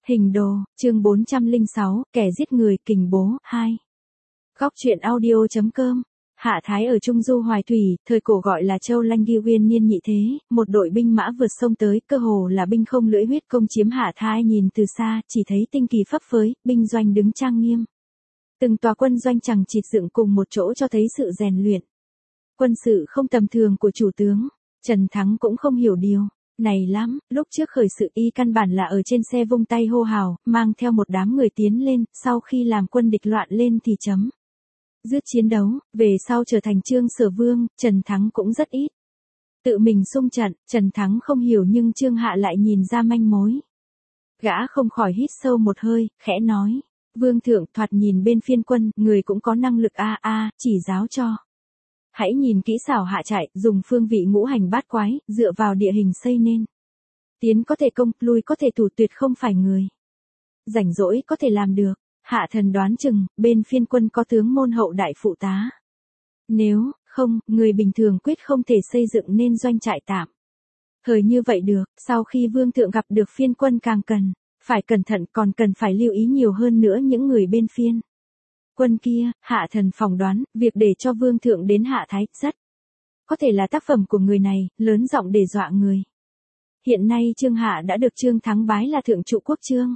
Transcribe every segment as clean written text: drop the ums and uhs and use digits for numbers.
Hình đồ, chương 406, kẻ giết người, kình bố, 2. Góc truyện audio.com. Hạ Thái ở Trung Du Hoài Thủy, thời cổ gọi là Châu Lanh Ghi Uyên niên nhị thế, một đội binh mã vượt sông tới, cơ hồ là binh không lưỡi huyết công chiếm Hạ Thái. Nhìn từ xa, chỉ thấy tinh kỳ phấp phới, binh doanh đứng trang nghiêm. Từng tòa quân doanh chằng chịt dựng cùng một chỗ cho thấy sự rèn luyện. Quân sự không tầm thường của chủ tướng. Trần Thắng cũng không hiểu điều này lắm, lúc trước khởi sự y căn bản là ở trên xe vung tay hô hào, mang theo một đám người tiến lên, sau khi làm quân địch loạn lên thì chấm dứt chiến đấu, về sau trở thành Trương Sở Vương, Trần Thắng cũng rất ít. Tự mình xung trận, Trần Thắng không hiểu nhưng Trương Hạ lại nhìn ra manh mối. Gã không khỏi hít sâu một hơi, khẽ nói, Vương thượng thoạt nhìn bên phiên quân, người cũng có năng lực chỉ giáo cho. Hãy nhìn kỹ xảo hạ chạy, dùng phương vị ngũ hành bát quái, dựa vào địa hình xây nên. Tiến có thể công, lui có thể thủ, tuyệt không phải người rảnh rỗi có thể làm được. Hạ thần đoán chừng, bên phiên quân có tướng môn hậu đại phụ tá. Nếu không, người bình thường quyết không thể xây dựng nên doanh trại tạm thời như vậy được. Sau khi vương thượng gặp được phiên quân càng cần phải cẩn thận, còn cần phải lưu ý nhiều hơn nữa những người bên phiên quân kia. Hạ thần phỏng đoán, việc để cho vương thượng đến Hạ Thái, rất có thể là tác phẩm của người này, lớn giọng để dọa người. Hiện nay Trương Hạ đã được Trương Thắng bái là thượng trụ quốc Trương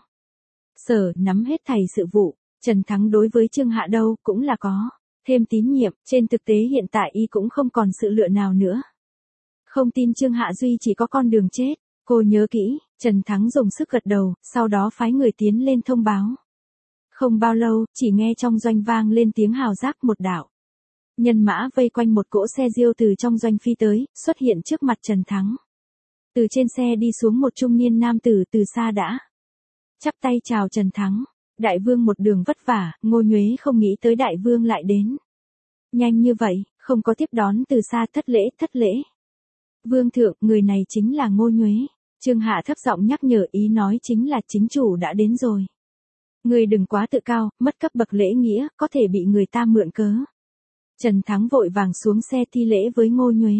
Sở, nắm hết thảy sự vụ. Trần Thắng đối với Trương Hạ đâu cũng là có thêm tín nhiệm, trên thực tế hiện tại y cũng không còn sự lựa nào nữa. Không tin Trương Hạ duy chỉ có con đường chết. Cô nhớ kỹ. Trần Thắng dùng sức gật đầu, sau đó phái người tiến lên thông báo. Không bao lâu, chỉ nghe trong doanh vang lên tiếng hào giác, một đạo nhân mã vây quanh một cỗ xe diêu từ trong doanh phi tới, xuất hiện trước mặt Trần Thắng. Từ trên xe đi xuống một trung niên nam tử, từ xa đã chắp tay chào Trần Thắng. Đại vương một đường vất vả. Ngô Nhuế không nghĩ tới đại vương lại đến nhanh như vậy, không có tiếp đón từ xa, thất lễ. Vương thượng, người này chính là Ngô Nhuế. Trương Hạ thấp giọng nhắc nhở, ý nói chính là chính chủ đã đến rồi. Người đừng quá tự cao, mất cấp bậc lễ nghĩa, có thể bị người ta mượn cớ. Trần Thắng vội vàng xuống xe thi lễ với Ngô Nhuế.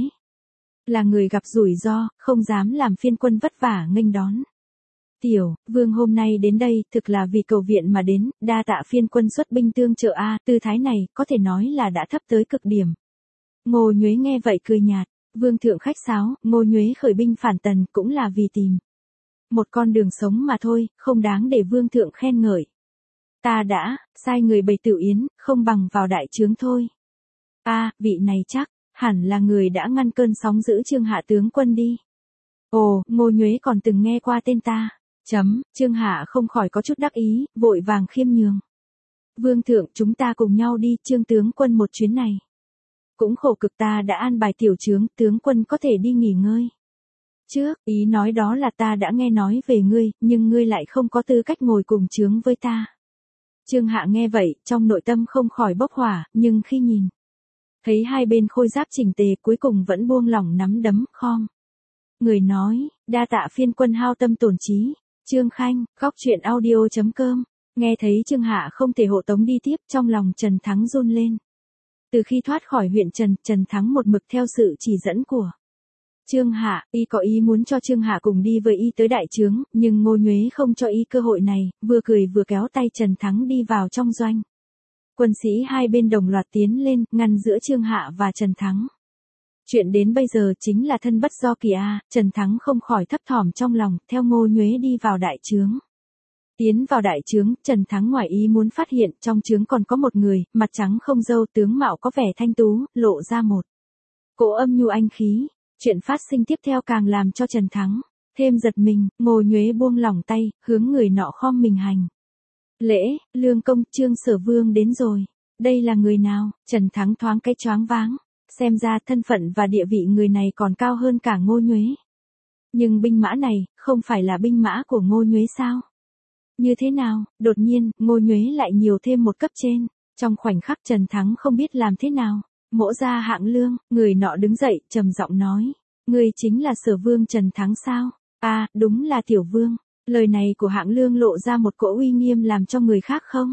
Là người gặp rủi ro, không dám làm phiên quân vất vả nghênh đón. Tiểu vương hôm nay đến đây, thực là vì cầu viện mà đến, đa tạ phiên quân xuất binh tương trợ tư thái này, có thể nói là đã thấp tới cực điểm. Ngô Nhuế nghe vậy cười nhạt, vương thượng khách sáo. Ngô Nhuế khởi binh phản tần, cũng là vì tìm một con đường sống mà thôi, không đáng để vương thượng khen ngợi. Ta đã sai người bày tiểu yến, không bằng vào đại trướng thôi. Vị này chắc hẳn là người đã ngăn cơn sóng dữ Trương Hạ tướng quân đi. Ồ, Ngô Nhuế còn từng nghe qua tên ta. Trương Hạ không khỏi có chút đắc ý, vội vàng khiêm nhường. Vương thượng, chúng ta cùng nhau đi, Trương tướng quân một chuyến này cũng khổ cực, ta đã an bài tiểu trướng, tướng quân có thể đi nghỉ ngơi trước. Ý nói đó là ta đã nghe nói về ngươi, nhưng ngươi lại không có tư cách ngồi cùng trướng với ta. Trương Hạ nghe vậy, trong nội tâm không khỏi bốc hỏa, nhưng khi nhìn thấy hai bên khôi giáp chỉnh tề, cuối cùng vẫn buông lỏng nắm đấm, khom người nói, đa tạ phiên quân hao tâm tổn trí. Trương Khanh, góc truyện audio.com. Nghe thấy Trương Hạ không thể hộ tống đi tiếp, trong lòng Trần Thắng run lên. Từ khi thoát khỏi huyện Trần Thắng một mực theo sự chỉ dẫn của Trương Hạ. Y có ý muốn cho Trương Hạ cùng đi với y tới đại trướng, nhưng Ngô Nhuế không cho y cơ hội này, vừa cười vừa kéo tay Trần Thắng đi vào trong doanh. Quân sĩ hai bên đồng loạt tiến lên, ngăn giữa Trương Hạ và Trần Thắng. Chuyện đến bây giờ chính là thân bất do kỳ Trần Thắng không khỏi thấp thỏm trong lòng, theo Ngô Nhuế đi vào đại trướng. Tiến vào đại trướng, Trần Thắng ngoài ý muốn phát hiện, trong trướng còn có một người, mặt trắng không râu, tướng mạo có vẻ thanh tú, lộ ra một cỗ âm nhu anh khí. Chuyện phát sinh tiếp theo càng làm cho Trần Thắng thêm giật mình. Ngô Nhuế buông lỏng tay, hướng người nọ khom mình hành lễ. Lương công, Trương Sở Vương đến rồi. Đây là người nào? Trần Thắng thoáng cái choáng váng. Xem ra thân phận và địa vị người này còn cao hơn cả Ngô Nhuế. Nhưng binh mã này, không phải là binh mã của Ngô Nhuế sao? Như thế nào? Đột nhiên, Ngô Nhuế lại nhiều thêm một cấp trên. Trong khoảnh khắc Trần Thắng không biết làm thế nào. Mỗ ra Hạng Lương. Người nọ đứng dậy, trầm giọng nói. Người chính là Sở Vương Trần Thắng sao? Đúng là tiểu vương. Lời này của Hạng Lương lộ ra một cỗ uy nghiêm làm cho người khác không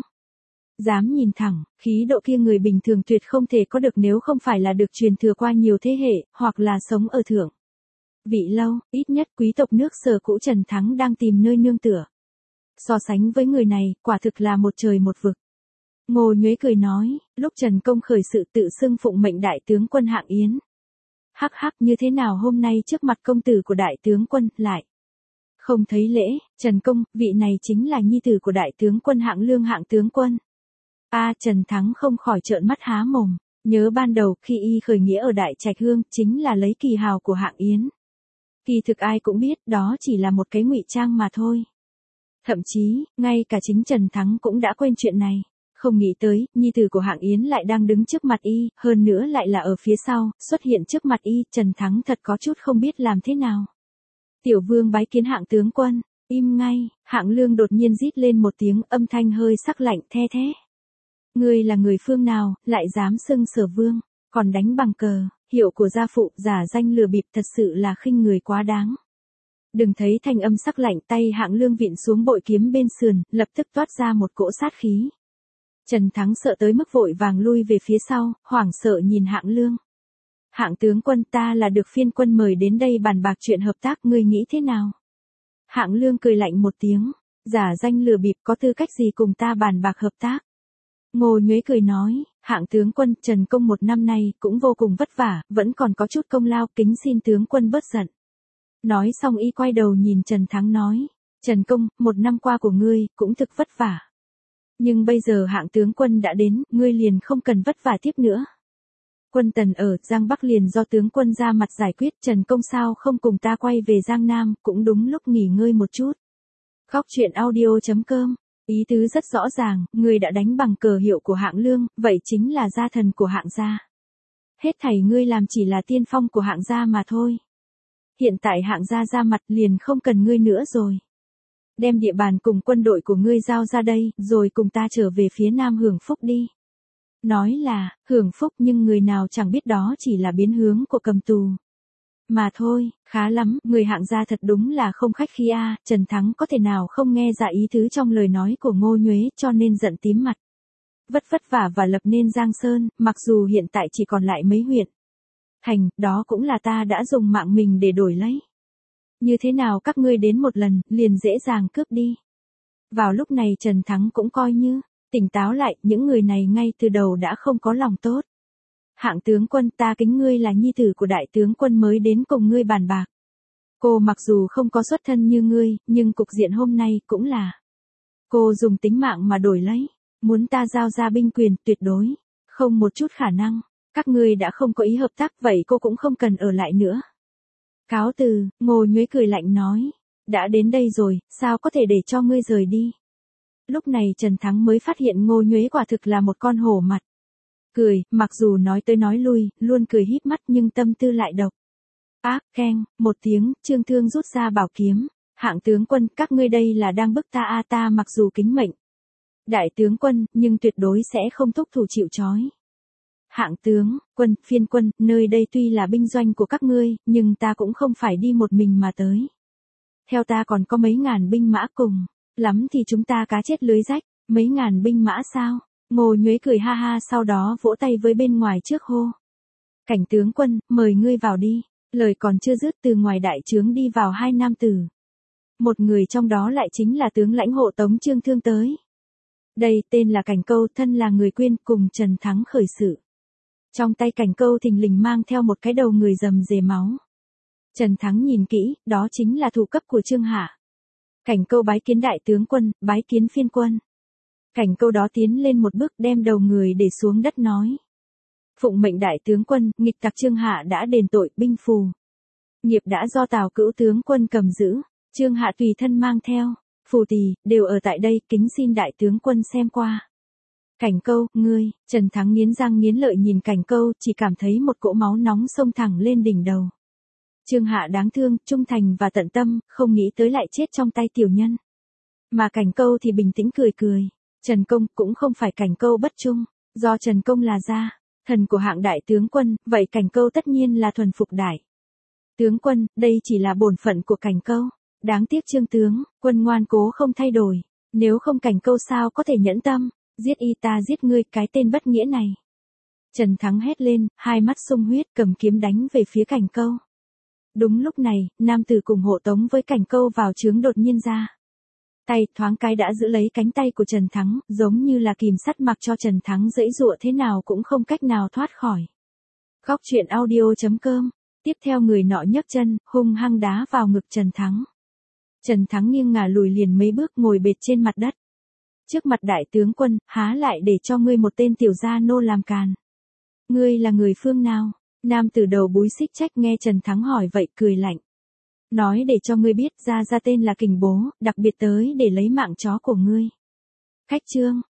dám nhìn thẳng. Khí độ kia người bình thường tuyệt không thể có được, nếu không phải là được truyền thừa qua nhiều thế hệ, hoặc là sống ở thượng vị lâu. Ít nhất quý tộc nước Sở cũ Trần Thắng đang tìm nơi nương tựa. So sánh với người này, quả thực là một trời một vực. Ngô Nhuế cười nói, lúc Trần Công khởi sự tự xưng phụng mệnh đại tướng quân Hạng Yến. Hắc hắc, như thế nào hôm nay trước mặt công tử của đại tướng quân, lại không thấy lễ, Trần Công, vị này chính là nhi tử của đại tướng quân Hạng Lương Hạng tướng quân. Trần Thắng không khỏi trợn mắt há mồm, nhớ ban đầu khi y khởi nghĩa ở Đại Trạch Hương chính là lấy kỳ hào của Hạng Yến. Kỳ thực ai cũng biết đó chỉ là một cái ngụy trang mà thôi. Thậm chí, ngay cả chính Trần Thắng cũng đã quên chuyện này. Không nghĩ tới, nhi tử của Hạng Yến lại đang đứng trước mặt y, hơn nữa lại là ở phía sau, xuất hiện trước mặt y, Trần Thắng thật có chút không biết làm thế nào. Tiểu vương bái kiến Hạng tướng quân, im ngay, Hạng Lương đột nhiên rít lên một tiếng, âm thanh hơi sắc lạnh the thế. Ngươi là người phương nào, lại dám xưng Sở vương, còn đánh bằng cờ, hiệu của gia phụ, giả danh lừa bịp, thật sự là khinh người quá đáng. Đừng thấy thanh âm sắc lạnh, tay Hạng Lương vịn xuống bội kiếm bên sườn, lập tức toát ra một cỗ sát khí. Trần Thắng sợ tới mức vội vàng lui về phía sau, hoảng sợ nhìn Hạng Lương. Hạng tướng quân, ta là được phiên quân mời đến đây bàn bạc chuyện hợp tác, ngươi nghĩ thế nào? Hạng Lương cười lạnh một tiếng, giả danh lừa bịp, có tư cách gì cùng ta bàn bạc hợp tác? Ngô Nhuế cười nói, Hạng tướng quân, Trần Công một năm nay cũng vô cùng vất vả, vẫn còn có chút công lao, kính xin tướng quân bớt giận. Nói xong y quay đầu nhìn Trần Thắng nói, Trần Công, một năm qua của ngươi cũng thực vất vả. Nhưng bây giờ Hạng tướng quân đã đến, ngươi liền không cần vất vả tiếp nữa. Quân Tần ở Giang Bắc liền do tướng quân ra mặt giải quyết, Trần Công sao không cùng ta quay về Giang Nam, cũng đúng lúc nghỉ ngơi một chút. Góc truyện audio.com, ý tứ rất rõ ràng, ngươi đã đánh bằng cờ hiệu của Hạng Lương, vậy chính là gia thần của Hạng gia. Hết thảy ngươi làm chỉ là tiên phong của Hạng gia mà thôi. Hiện tại Hạng gia ra mặt liền không cần ngươi nữa rồi. Đem địa bàn cùng quân đội của ngươi giao ra đây, rồi cùng ta trở về phía Nam hưởng phúc đi. Nói là, hưởng phúc nhưng người nào chẳng biết đó chỉ là biến hướng của cầm tù. Mà thôi, khá lắm, người Hạng gia thật đúng là không khách khí Trần Thắng có thể nào không nghe ra ý tứ trong lời nói của Ngô Nhuế cho nên giận tím mặt. Vất vả và lập nên Giang Sơn, mặc dù hiện tại chỉ còn lại mấy huyện thành, đó cũng là ta đã dùng mạng mình để đổi lấy. Như thế nào các ngươi đến một lần, liền dễ dàng cướp đi. Vào lúc này Trần Thắng cũng coi như tỉnh táo lại, những người này ngay từ đầu đã không có lòng tốt. Hạng tướng quân, ta kính ngươi là nhi tử của đại tướng quân mới đến cùng ngươi bàn bạc. Cô mặc dù không có xuất thân như ngươi, nhưng cục diện hôm nay cũng là cô dùng tính mạng mà đổi lấy. Muốn ta giao ra binh quyền, tuyệt đối không một chút khả năng. Các ngươi đã không có ý hợp tác, vậy cô cũng không cần ở lại nữa. Cáo từ, Ngô Nhuế cười lạnh nói. Đã đến đây rồi, sao có thể để cho ngươi rời đi? Lúc này Trần Thắng mới phát hiện Ngô Nhuế quả thực là một con hổ mặt. Cười, mặc dù nói tới nói lui, luôn cười híp mắt nhưng tâm tư lại độc. Keng, một tiếng, Trương Thương rút ra bảo kiếm. Hạng tướng quân, các ngươi đây là đang bức ta ta mặc dù kính mệnh đại tướng quân, nhưng tuyệt đối sẽ không thúc thủ chịu trói. Hạng tướng, quân, phiên quân, nơi đây tuy là binh doanh của các ngươi, nhưng ta cũng không phải đi một mình mà tới. Theo ta còn có mấy ngàn binh mã cùng, lắm thì chúng ta cá chết lưới rách, mấy ngàn binh mã sao? Ngô Nhuế cười ha ha, sau đó vỗ tay với bên ngoài trước hô. Cảnh tướng quân, mời ngươi vào đi. Lời còn chưa dứt, từ ngoài đại trướng đi vào hai nam tử. Một người trong đó lại chính là tướng lãnh hộ tống Trương Thương tới. Đây tên là Cảnh Câu, thân là người Quyên, cùng Trần Thắng khởi sự. Trong tay Cảnh Câu thình lình mang theo một cái đầu người rầm rề máu. Trần Thắng nhìn kỹ, đó chính là thủ cấp của Trương Hạ. Cảnh Câu bái kiến đại tướng quân, bái kiến phiên quân. Cảnh Câu đó tiến lên một bước, đem đầu người để xuống đất nói. Phụng mệnh đại tướng quân, nghịch tặc Trương Hạ đã đền tội, binh phù nghiệp đã do Tào Cữu tướng quân cầm giữ, Trương Hạ tùy thân mang theo, phù tỳ đều ở tại đây, kính xin đại tướng quân xem qua. Cảnh Câu, ngươi, Trần Thắng nghiến răng nghiến lợi nhìn Cảnh Câu, chỉ cảm thấy một cỗ máu nóng xông thẳng lên đỉnh đầu. Trương Hạ đáng thương, trung thành và tận tâm, không nghĩ tới lại chết trong tay tiểu nhân. Mà Cảnh Câu thì bình tĩnh cười cười. Trần Công cũng không phải Cảnh Câu bất trung, do Trần Công là gia thần của Hạng đại tướng quân, vậy Cảnh Câu tất nhiên là thuần phục đại tướng quân, đây chỉ là bổn phận của Cảnh Câu. Đáng tiếc Trương tướng quân ngoan cố không thay đổi, nếu không Cảnh Câu sao có thể nhẫn tâm, giết y ta giết ngươi, cái tên bất nghĩa này. Trần Thắng hét lên, hai mắt sung huyết, cầm kiếm đánh về phía Cảnh Câu. Đúng lúc này, nam tử cùng hộ tống với Cảnh Câu vào trướng đột nhiên ra. tay thoáng cái đã giữ lấy cánh tay của Trần Thắng, giống như là kìm sắt mặc cho Trần Thắng giãy giụa thế nào cũng không cách nào thoát khỏi. Góc truyện audio.com. Tiếp theo người nọ nhấc chân, hung hăng đá vào ngực Trần Thắng. Trần Thắng nghiêng ngả lùi liền mấy bước ngồi bệt trên mặt đất. Trước mặt đại tướng quân, há lại để cho ngươi một tên tiểu gia nô làm càn. Ngươi là người phương nào? Nam tử đầu búi xích trách nghe Trần Thắng hỏi vậy cười lạnh. Nói để cho ngươi biết ra tên là Kình Bố, đặc biệt tới để lấy mạng chó của ngươi. Khách trương,